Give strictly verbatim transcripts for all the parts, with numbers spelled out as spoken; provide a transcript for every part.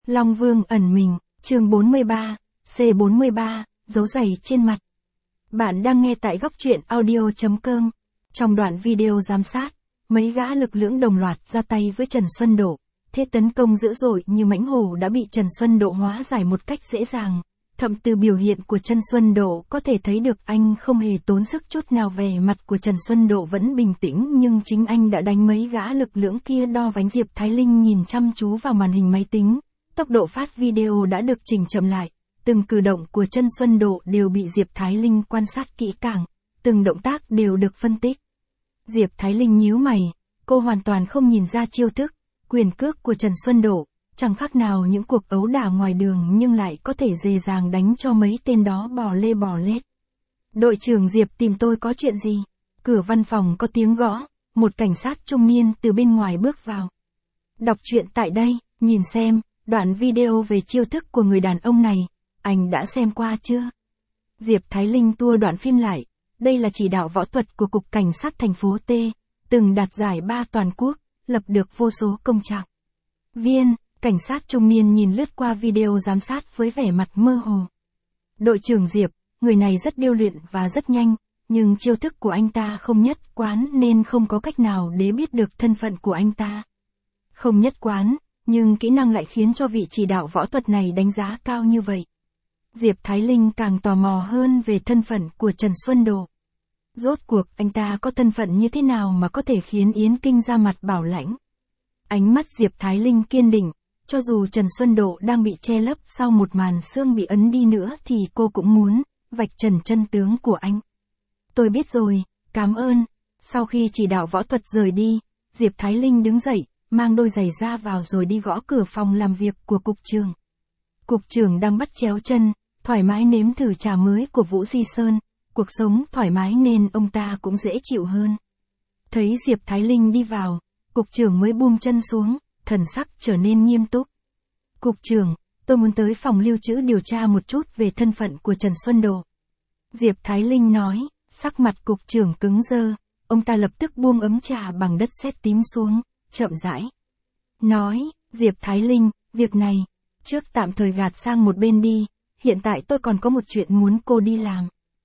Long Vương ẩn mình, chương bốn mươi ba, C bốn mươi ba, dấu giày trên mặt. Bạn đang nghe tại góc truyện audio.com. Trong đoạn video giám sát, mấy gã lực lưỡng đồng loạt ra tay với Trần Xuân Độ. Thế tấn công dữ dội như mãnh hổ đã bị Trần Xuân Độ hóa giải một cách dễ dàng. Thậm từ biểu hiện của Trần Xuân Độ có thể thấy được anh không hề tốn sức chút nào, vẻ mặt của Trần Xuân Độ vẫn bình tĩnh, nhưng chính anh đã đánh mấy gã lực lưỡng kia đo vánh. Diệp Thái Linh nhìn chăm chú vào màn hình máy tính. Tốc độ phát video đã được chỉnh chậm lại. Từng cử động của Trần Xuân Độ đều bị Diệp Thái Linh quan sát kỹ càng. Từng động tác đều được phân tích. Diệp Thái Linh nhíu mày. Cô hoàn toàn không nhìn ra chiêu thức, quyền cước của Trần Xuân Độ. Chẳng khác nào những cuộc ấu đả ngoài đường, nhưng lại có thể dễ dàng đánh cho mấy tên đó bò lê bò lết. Đội trưởng Diệp tìm tôi có chuyện gì? Cửa văn phòng có tiếng gõ. Một cảnh sát trung niên từ bên ngoài bước vào. Đọc truyện tại đây, nhìn xem. Đoạn video về chiêu thức của người đàn ông này, anh đã xem qua chưa? Diệp Thái Linh tua đoạn phim lại. Đây là chỉ đạo võ thuật của Cục Cảnh sát thành phố T, từng đạt giải ba toàn quốc, lập được vô số công trạng viên. Cảnh sát trung niên nhìn lướt qua video giám sát với vẻ mặt mơ hồ. Đội trưởng Diệp, người này rất điêu luyện và rất nhanh, nhưng chiêu thức của anh ta không nhất quán nên không có cách nào để biết được thân phận của anh ta. Không nhất quán, nhưng kỹ năng lại khiến cho vị chỉ đạo võ thuật này đánh giá cao như vậy. Diệp Thái Linh càng tò mò hơn về thân phận của Trần Xuân Độ. Rốt cuộc anh ta có thân phận như thế nào mà có thể khiến Yến Kinh ra mặt bảo lãnh? Ánh mắt Diệp Thái Linh kiên định, cho dù Trần Xuân Độ đang bị che lấp sau một màn xương bị ấn đi nữa thì cô cũng muốn vạch trần chân tướng của anh. Tôi biết rồi, cảm ơn. Sau khi chỉ đạo võ thuật rời đi, Diệp Thái Linh đứng dậy, mang đôi giày ra vào rồi đi gõ cửa phòng làm việc của cục trưởng. Cục trưởng đang bắt chéo chân, thoải mái nếm thử trà mới của Vũ Di Sơn, cuộc sống thoải mái nên ông ta cũng dễ chịu hơn. Thấy Diệp Thái Linh đi vào, cục trưởng mới buông chân xuống, thần sắc trở nên nghiêm túc. Cục trưởng, tôi muốn tới phòng lưu trữ điều tra một chút về thân phận của Trần Xuân Độ. Diệp Thái Linh nói, sắc mặt cục trưởng cứng đơ, ông ta lập tức buông ấm trà bằng đất sét tím xuống, chậm rãi. Nói, Diệp Thái Linh, việc này, trước tạm thời gạt sang một bên đi, hiện tại tôi còn có một chuyện muốn cô đi làm.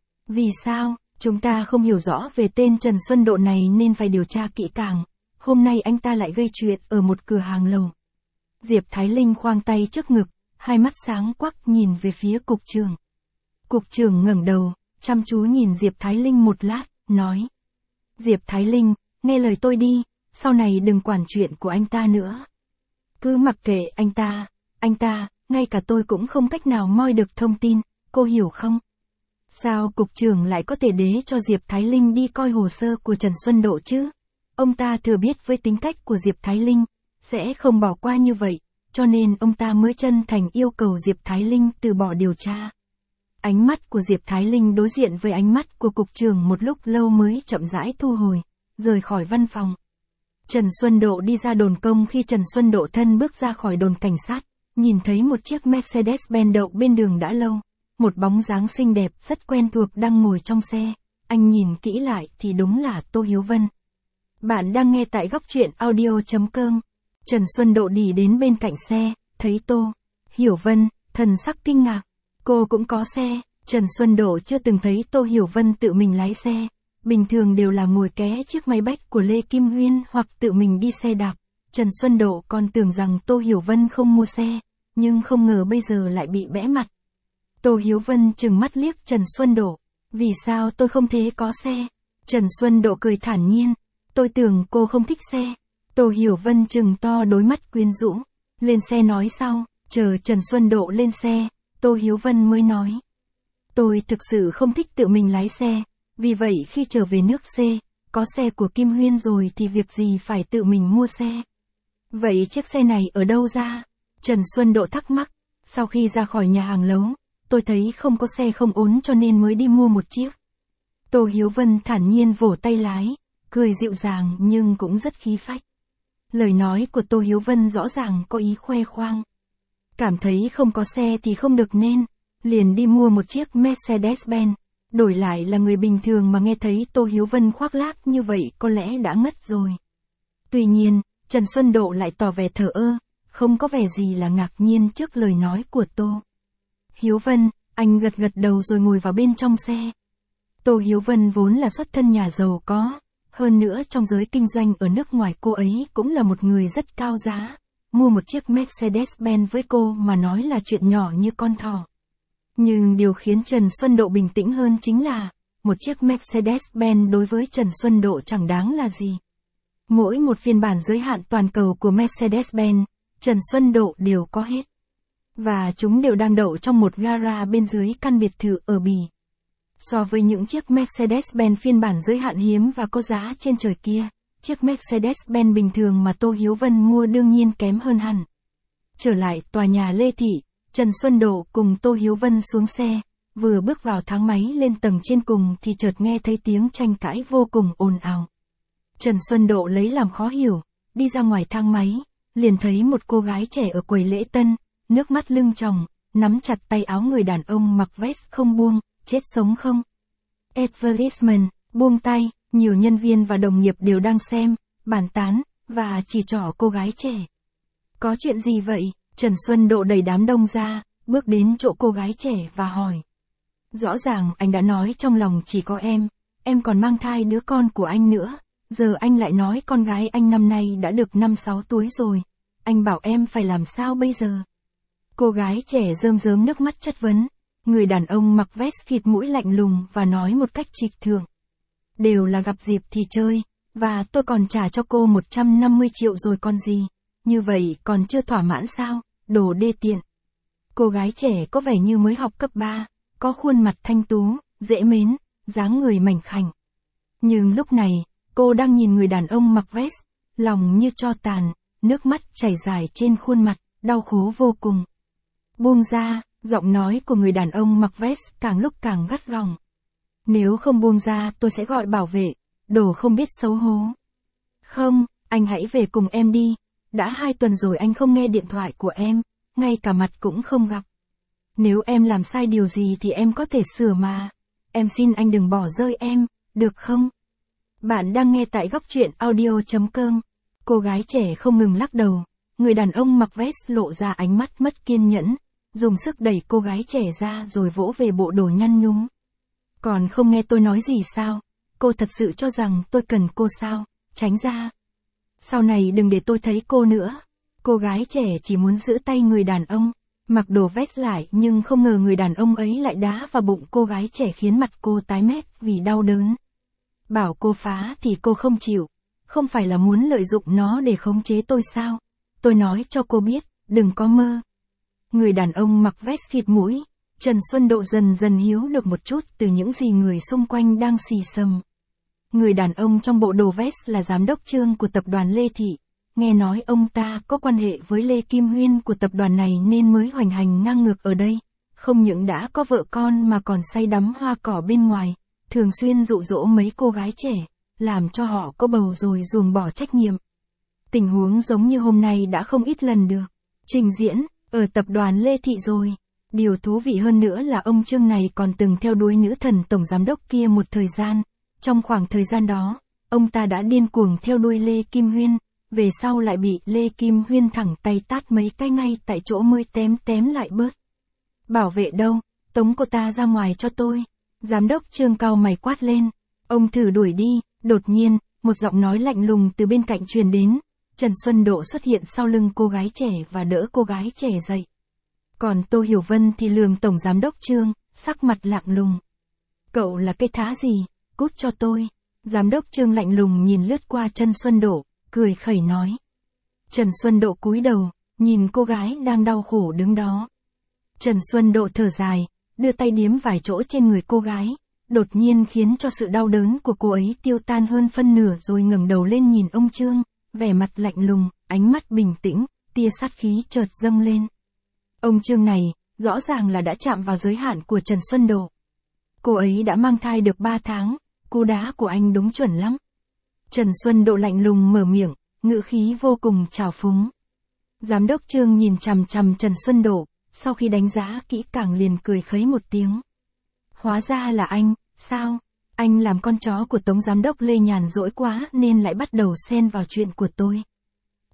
Vì sao? Chúng ta không hiểu rõ về tên Trần Xuân Độ này nên phải điều tra kỹ càng. Hôm nay anh ta lại gây chuyện ở một cửa hàng lầu. Diệp Thái Linh khoang tay trước ngực, hai mắt sáng quắc nhìn về phía cục trưởng. Cục trưởng ngẩng đầu, chăm chú nhìn Diệp Thái Linh một lát, nói. Diệp Thái Linh, nghe lời tôi đi, sau này đừng quản chuyện của anh ta nữa. Cứ mặc kệ anh ta, anh ta, ngay cả tôi cũng không cách nào moi được thông tin, cô hiểu không? Sao cục trưởng lại có thể để cho Diệp Thái Linh đi coi hồ sơ của Trần Xuân Độ chứ? Ông ta thừa biết với tính cách của Diệp Thái Linh, sẽ không bỏ qua như vậy, cho nên ông ta mới chân thành yêu cầu Diệp Thái Linh từ bỏ điều tra. Ánh mắt của Diệp Thái Linh đối diện với ánh mắt của cục trưởng một lúc lâu mới chậm rãi thu hồi, rời khỏi văn phòng. Trần Xuân Độ đi ra đồn công. Khi Trần Xuân Độ thân bước ra khỏi đồn cảnh sát, nhìn thấy một chiếc Mercedes-Benz đậu bên đường đã lâu. Một bóng dáng xinh đẹp rất quen thuộc đang ngồi trong xe. Anh nhìn kỹ lại thì đúng là Tô Hiếu Vân. Bạn đang nghe tại góc truyện audio.com. Trần Xuân Độ đi đến bên cạnh xe, thấy Tô Hiểu Vân, thần sắc kinh ngạc. Cô cũng có xe. Trần Xuân Độ chưa từng thấy Tô Hiểu Vân tự mình lái xe. Bình thường đều là ngồi ké chiếc máy bách của Lê Kim Huyên hoặc tự mình đi xe đạp. Trần Xuân Độ còn tưởng rằng Tô Hiểu Vân không mua xe, nhưng không ngờ bây giờ lại bị bẽ mặt. Tô Hiếu Vân trừng mắt liếc Trần Xuân Độ. Vì sao tôi không thế có xe? Trần Xuân Độ cười thản nhiên. Tôi tưởng cô không thích xe. Tô Hiểu Vân trừng to đôi mắt quyến rũ. Lên xe nói sau. Chờ Trần Xuân Độ lên xe, Tô Hiếu Vân mới nói. Tôi thực sự không thích tự mình lái xe. Vì vậy khi trở về nước C, có xe của Kim Huyên rồi thì việc gì phải tự mình mua xe. Vậy chiếc xe này ở đâu ra? Trần Xuân Độ thắc mắc. Sau khi ra khỏi nhà hàng lấu, tôi thấy không có xe không ổn cho nên mới đi mua một chiếc. Tô Hiếu Vân thản nhiên vỗ tay lái, cười dịu dàng nhưng cũng rất khí phách. Lời nói của Tô Hiếu Vân rõ ràng có ý khoe khoang. Cảm thấy không có xe thì không được nên, liền đi mua một chiếc Mercedes-Benz. Đổi lại là người bình thường mà nghe thấy Tô Hiếu Vân khoác lác như vậy có lẽ đã ngất rồi. Tuy nhiên, Trần Xuân Độ lại tỏ vẻ thờ ơ, không có vẻ gì là ngạc nhiên trước lời nói của Tô Hiếu Vân. Anh gật gật đầu rồi ngồi vào bên trong xe. Tô Hiếu Vân vốn là xuất thân nhà giàu có, hơn nữa trong giới kinh doanh ở nước ngoài cô ấy cũng là một người rất cao giá. Mua một chiếc Mercedes-Benz với cô mà nói là chuyện nhỏ như con thỏ. Nhưng điều khiến Trần Xuân Độ bình tĩnh hơn chính là, một chiếc Mercedes-Benz đối với Trần Xuân Độ chẳng đáng là gì. Mỗi một phiên bản giới hạn toàn cầu của Mercedes-Benz, Trần Xuân Độ đều có hết. Và chúng đều đang đậu trong một gara bên dưới căn biệt thự ở Bỉ. So với những chiếc Mercedes-Benz phiên bản giới hạn hiếm và có giá trên trời kia, chiếc Mercedes-Benz bình thường mà Tô Hiếu Vân mua đương nhiên kém hơn hẳn. Trở lại tòa nhà Lê Thị, Trần Xuân Độ cùng Tô Hiếu Vân xuống xe, vừa bước vào thang máy lên tầng trên cùng thì chợt nghe thấy tiếng tranh cãi vô cùng ồn ào. Trần Xuân Độ lấy làm khó hiểu, đi ra ngoài thang máy, liền thấy một cô gái trẻ ở quầy lễ tân, nước mắt lưng tròng, nắm chặt tay áo người đàn ông mặc vest không buông, chết sống không. Advertisement, buông tay, nhiều nhân viên và đồng nghiệp đều đang xem, bàn tán, và chỉ trỏ cô gái trẻ. Có chuyện gì vậy? Trần Xuân Độ đẩy đám đông ra, bước đến chỗ cô gái trẻ và hỏi. Rõ ràng anh đã nói trong lòng chỉ có em, em còn mang thai đứa con của anh nữa, giờ anh lại nói con gái anh năm nay đã được năm sáu tuổi rồi, anh bảo em phải làm sao bây giờ? Cô gái trẻ rơm rớm nước mắt chất vấn, người đàn ông mặc vest khịt mũi lạnh lùng và nói một cách trịch thượng. Đều là gặp dịp thì chơi, và tôi còn trả cho cô một trăm năm mươi triệu rồi còn gì, như vậy còn chưa thỏa mãn sao, đồ đê tiện. Cô gái trẻ có vẻ như mới học cấp ba, có khuôn mặt thanh tú, dễ mến, dáng người mảnh khảnh. Nhưng lúc này, cô đang nhìn người đàn ông mặc vest, lòng như tro tàn, nước mắt chảy dài trên khuôn mặt, đau khổ vô cùng. Buông ra, giọng nói của người đàn ông mặc vest càng lúc càng gắt gỏng. Nếu không buông ra tôi sẽ gọi bảo vệ, đồ không biết xấu hổ. Không, anh hãy về cùng em đi, đã hai tuần rồi anh không nghe điện thoại của em, ngay cả mặt cũng không gặp. Nếu em làm sai điều gì thì em có thể sửa mà, em xin anh đừng bỏ rơi em, được không? Bạn đang nghe tại góc truyện audio chấm com. Cô gái trẻ không ngừng lắc đầu, người đàn ông mặc vest lộ ra ánh mắt mất kiên nhẫn, dùng sức đẩy cô gái trẻ ra rồi vỗ về bộ đồ nhăn nhúm. Còn không nghe tôi nói gì sao? Cô thật sự cho rằng tôi cần cô sao? Tránh ra. Sau này đừng để tôi thấy cô nữa. Cô gái trẻ chỉ muốn giữ tay người đàn ông, mặc đồ vest lại nhưng không ngờ người đàn ông ấy lại đá vào bụng cô gái trẻ khiến mặt cô tái mét vì đau đớn. Bảo cô phá thì cô không chịu, không phải là muốn lợi dụng nó để khống chế tôi sao? Tôi nói cho cô biết, đừng có mơ. Người đàn ông mặc vest khịt mũi, Trần Xuân Độ dần dần hiểu được một chút từ những gì người xung quanh đang xì xầm. Người đàn ông trong bộ đồ vest là giám đốc Trương của tập đoàn Lê Thị, nghe nói ông ta có quan hệ với Lê Kim Huyên của tập đoàn này nên mới hoành hành ngang ngược ở đây, không những đã có vợ con mà còn say đắm hoa cỏ bên ngoài, thường xuyên dụ dỗ mấy cô gái trẻ, làm cho họ có bầu rồi ruồng bỏ trách nhiệm. Tình huống giống như hôm nay đã không ít lần được trình diễn ở tập đoàn Lê Thị rồi. Điều thú vị hơn nữa là ông Trương này còn từng theo đuổi nữ thần tổng giám đốc kia một thời gian. Trong khoảng thời gian đó, ông ta đã điên cuồng theo đuổi Lê Kim Huyên, về sau lại bị Lê Kim Huyên thẳng tay tát mấy cái ngay tại chỗ mới tém tém lại bớt. Bảo vệ đâu, tống cô ta ra ngoài cho tôi. Giám đốc Trương cau mày quát lên. Ông thử đuổi đi, đột nhiên, một giọng nói lạnh lùng từ bên cạnh truyền đến. Trần Xuân Độ xuất hiện sau lưng cô gái trẻ và đỡ cô gái trẻ dậy. Còn Tô Hiểu Vân thì lườm tổng giám đốc Trương, sắc mặt lạnh lùng. Cậu là cái thá gì, cút cho tôi. Giám đốc Trương lạnh lùng nhìn lướt qua Trần Xuân Độ, cười khẩy nói. Trần Xuân Độ cúi đầu, nhìn cô gái đang đau khổ đứng đó. Trần Xuân Độ thở dài, đưa tay điếm vài chỗ trên người cô gái, đột nhiên khiến cho sự đau đớn của cô ấy tiêu tan hơn phân nửa rồi ngẩng đầu lên nhìn ông Trương, vẻ mặt lạnh lùng, ánh mắt bình tĩnh, tia sát khí chợt dâng lên. Ông Trương này, rõ ràng là đã chạm vào giới hạn của Trần Xuân Độ. Cô ấy đã mang thai được ba tháng, cú đá của anh đúng chuẩn lắm. Trần Xuân Độ lạnh lùng mở miệng, ngữ khí vô cùng trào phúng. Giám đốc Trương nhìn chằm chằm Trần Xuân Độ, sau khi đánh giá kỹ càng liền cười khấy một tiếng. Hóa ra là anh, sao? Anh làm con chó của Tống Giám đốc Lê nhàn rỗi quá nên lại bắt đầu xen vào chuyện của tôi.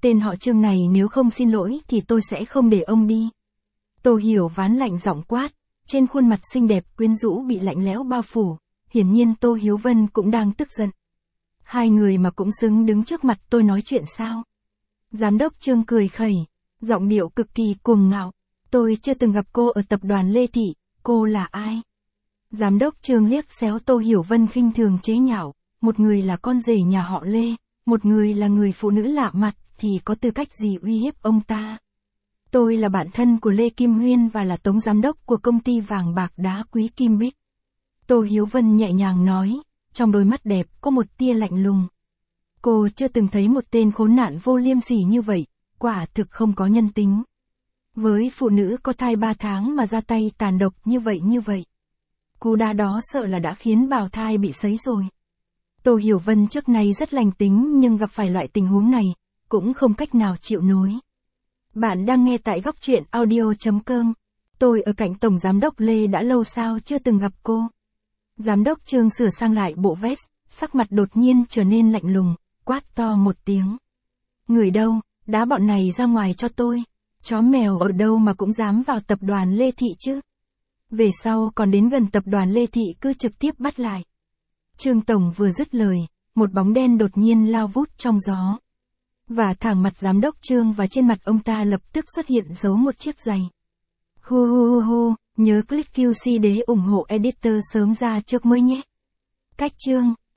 Tên họ Trương này nếu không xin lỗi thì tôi sẽ không để ông đi. Tô Hiểu Ván lạnh giọng quát, trên khuôn mặt xinh đẹp quyến rũ bị lạnh lẽo bao phủ, hiển nhiên Tô Hiếu Vân cũng đang tức giận. Hai người mà cũng xứng đứng trước mặt tôi nói chuyện sao? Giám đốc Trương cười khẩy, giọng điệu cực kỳ cuồng ngạo. Tôi chưa từng gặp cô ở tập đoàn Lê Thị, cô là ai? Giám đốc Trương liếc xéo Tô Hiểu Vân khinh thường chế nhạo, một người là con rể nhà họ Lê, một người là người phụ nữ lạ mặt, thì có tư cách gì uy hiếp ông ta? Tôi là bạn thân của Lê Kim Huyên và là tổng giám đốc của công ty vàng bạc đá quý Kim Bích. Tô Hiếu Vân nhẹ nhàng nói, trong đôi mắt đẹp có một tia lạnh lùng. Cô chưa từng thấy một tên khốn nạn vô liêm sỉ như vậy, quả thực không có nhân tính. Với phụ nữ có thai ba tháng mà ra tay tàn độc như vậy như vậy. Cú đá đó sợ là đã khiến bào thai bị sấy rồi. Tô Hiểu Vân trước nay rất lành tính nhưng gặp phải loại tình huống này, cũng không cách nào chịu nổi. Bạn đang nghe tại góc truyện audio chấm com. Tôi ở cạnh Tổng Giám đốc Lê đã lâu sao chưa từng gặp cô. Giám đốc Trương sửa sang lại bộ vest, sắc mặt đột nhiên trở nên lạnh lùng, quát to một tiếng. Người đâu, đá bọn này ra ngoài cho tôi. Chó mèo ở đâu mà cũng dám vào tập đoàn Lê Thị chứ. Về sau còn đến gần tập đoàn Lê Thị cứ trực tiếp bắt lại. Trương Tổng vừa dứt lời, một bóng đen đột nhiên lao vút trong gió. Và thẳng mặt giám đốc Trương và trên mặt ông ta lập tức xuất hiện dấu một chiếc giày. Hu hu hu hu, nhớ click quy xê để ủng hộ editor sớm ra trước mới nhé. Cách chương